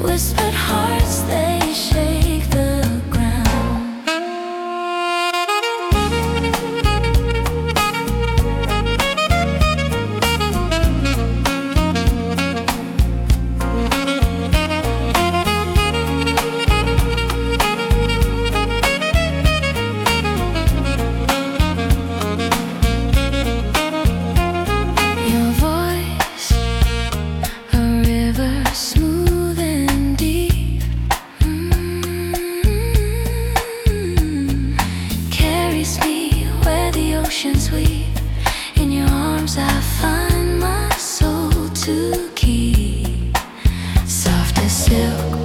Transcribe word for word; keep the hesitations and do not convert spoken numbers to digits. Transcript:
Whispered hearts, they shake the ground. Your voice, a river smooth and deep, mm, carries me where the oceans weep. In your arms I find my soul to keep, soft as silk